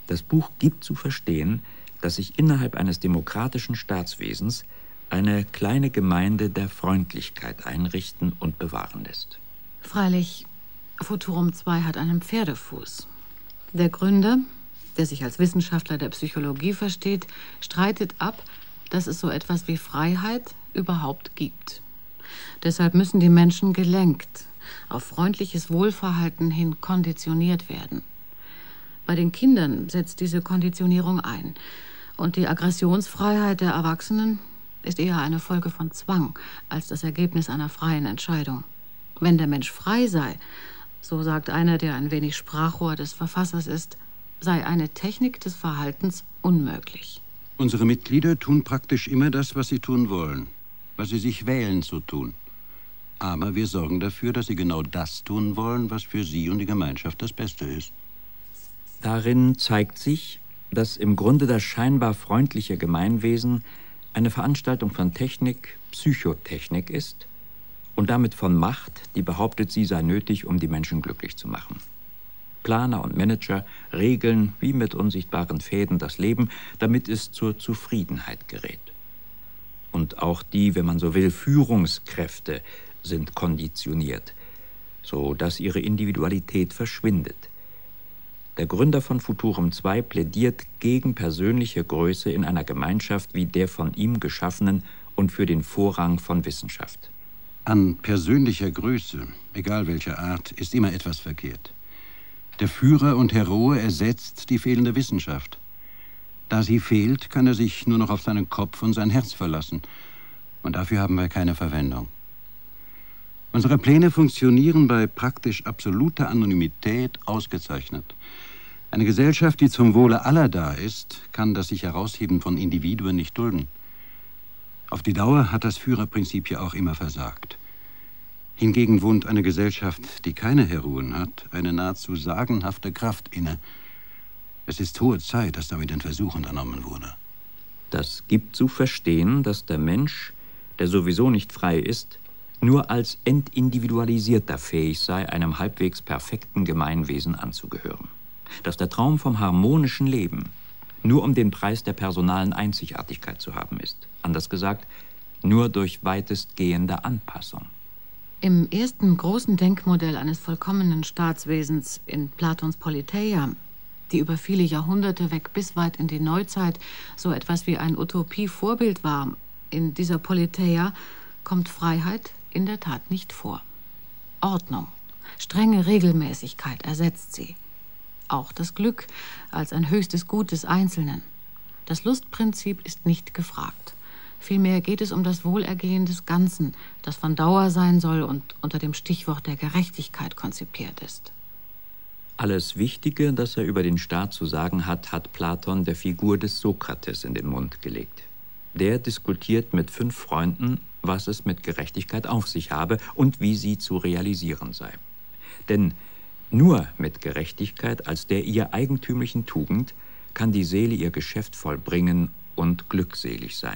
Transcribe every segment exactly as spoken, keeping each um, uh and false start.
Das Buch gibt zu verstehen, dass sich innerhalb eines demokratischen Staatswesens eine kleine Gemeinde der Freundlichkeit einrichten und bewahren lässt. Freilich, Futurum zwei hat einen Pferdefuß. Der Gründer, der sich als Wissenschaftler der Psychologie versteht, streitet ab, dass es so etwas wie Freiheit überhaupt gibt. Deshalb müssen die Menschen gelenkt, auf freundliches Wohlverhalten hin konditioniert werden. Bei den Kindern setzt diese Konditionierung ein. Und die Aggressionsfreiheit der Erwachsenen ist eher eine Folge von Zwang als das Ergebnis einer freien Entscheidung. Wenn der Mensch frei sei, so sagt einer, der ein wenig Sprachrohr des Verfassers ist, sei eine Technik des Verhaltens unmöglich. Unsere Mitglieder tun praktisch immer das, was sie tun wollen, was sie sich wählen zu tun. Aber wir sorgen dafür, dass sie genau das tun wollen, was für sie und die Gemeinschaft das Beste ist. Darin zeigt sich, dass im Grunde das scheinbar freundliche Gemeinwesen eine Veranstaltung von Technik, Psychotechnik ist und damit von Macht, die behauptet, sie sei nötig, um die Menschen glücklich zu machen. Planer und Manager regeln wie mit unsichtbaren Fäden das Leben, damit es zur Zufriedenheit gerät. Und auch die, wenn man so will, Führungskräfte sind konditioniert, so dass ihre Individualität verschwindet. Der Gründer von Futurum zwei plädiert gegen persönliche Größe in einer Gemeinschaft wie der von ihm geschaffenen und für den Vorrang von Wissenschaft. An persönlicher Größe, egal welcher Art, ist immer etwas verkehrt. Der Führer und Heroe ersetzt die fehlende Wissenschaft. Da sie fehlt, kann er sich nur noch auf seinen Kopf und sein Herz verlassen. Und dafür haben wir keine Verwendung. Unsere Pläne funktionieren bei praktisch absoluter Anonymität ausgezeichnet. Eine Gesellschaft, die zum Wohle aller da ist, kann das sich herausheben von Individuen nicht dulden. Auf die Dauer hat das Führerprinzip ja auch immer versagt. Hingegen wohnt eine Gesellschaft, die keine Heroen hat, eine nahezu sagenhafte Kraft inne. Es ist hohe Zeit, dass damit ein Versuch unternommen wurde. Das gibt zu verstehen, dass der Mensch, der sowieso nicht frei ist, nur als entindividualisierter fähig sei, einem halbwegs perfekten Gemeinwesen anzugehören. Dass der Traum vom harmonischen Leben nur um den Preis der personalen Einzigartigkeit zu haben ist. Anders gesagt, nur durch weitestgehende Anpassung. Im ersten großen Denkmodell eines vollkommenen Staatswesens in Platons Politeia, die über viele Jahrhunderte weg bis weit in die Neuzeit so etwas wie ein Utopie-Vorbild war, in dieser Politeia kommt Freiheit in der Tat nicht vor. Ordnung, strenge Regelmäßigkeit ersetzt sie. Auch das Glück als ein höchstes Gut des Einzelnen. Das Lustprinzip ist nicht gefragt. Vielmehr geht es um das Wohlergehen des Ganzen, das von Dauer sein soll und unter dem Stichwort der Gerechtigkeit konzipiert ist. Alles Wichtige, das er über den Staat zu sagen hat, hat Platon der Figur des Sokrates in den Mund gelegt. Der diskutiert mit fünf Freunden, was es mit Gerechtigkeit auf sich habe und wie sie zu realisieren sei. Denn nur mit Gerechtigkeit als der ihr eigentümlichen Tugend kann die Seele ihr Geschäft vollbringen und glückselig sein.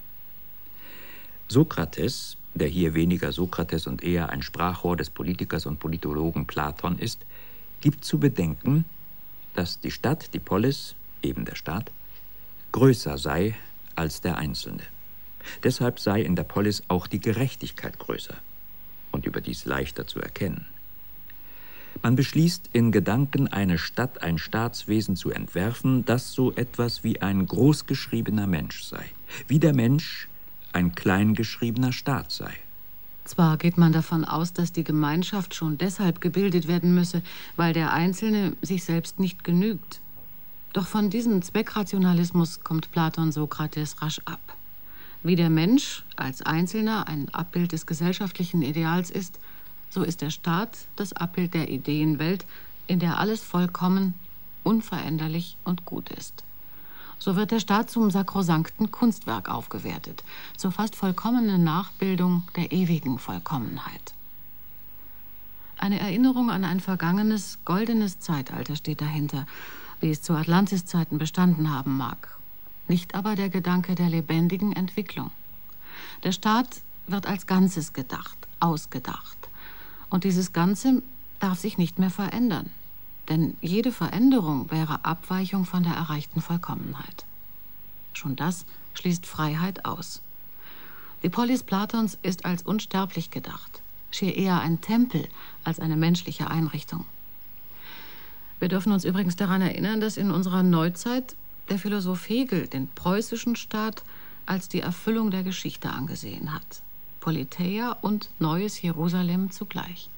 Sokrates, der hier weniger Sokrates und eher ein Sprachrohr des Politikers und Politologen Platon ist, gibt zu bedenken, dass die Stadt, die Polis, eben der Staat, größer sei als der Einzelne. Deshalb sei in der Polis auch die Gerechtigkeit größer und überdies leichter zu erkennen. Man beschließt in Gedanken, eine Stadt, ein Staatswesen zu entwerfen, das so etwas wie ein großgeschriebener Mensch sei, wie der Mensch ein kleingeschriebener Staat sei. Zwar geht man davon aus, dass die Gemeinschaft schon deshalb gebildet werden müsse, weil der Einzelne sich selbst nicht genügt. Doch von diesem Zweckrationalismus kommt Platon Sokrates rasch ab. Wie der Mensch als Einzelner ein Abbild des gesellschaftlichen Ideals ist, so ist der Staat das Abbild der Ideenwelt, in der alles vollkommen, unveränderlich und gut ist. So wird der Staat zum sakrosankten Kunstwerk aufgewertet, zur fast vollkommenen Nachbildung der ewigen Vollkommenheit. Eine Erinnerung an ein vergangenes, goldenes Zeitalter steht dahinter, wie es zu Atlantis-Zeiten bestanden haben mag. Nicht aber der Gedanke der lebendigen Entwicklung. Der Staat wird als Ganzes gedacht, ausgedacht. Und dieses Ganze darf sich nicht mehr verändern. Denn jede Veränderung wäre Abweichung von der erreichten Vollkommenheit. Schon das schließt Freiheit aus. Die Polis Platons ist als unsterblich gedacht, schier eher ein Tempel als eine menschliche Einrichtung. Wir dürfen uns übrigens daran erinnern, dass in unserer Neuzeit der Philosoph Hegel den preußischen Staat als die Erfüllung der Geschichte angesehen hat. Politeia und neues Jerusalem zugleich.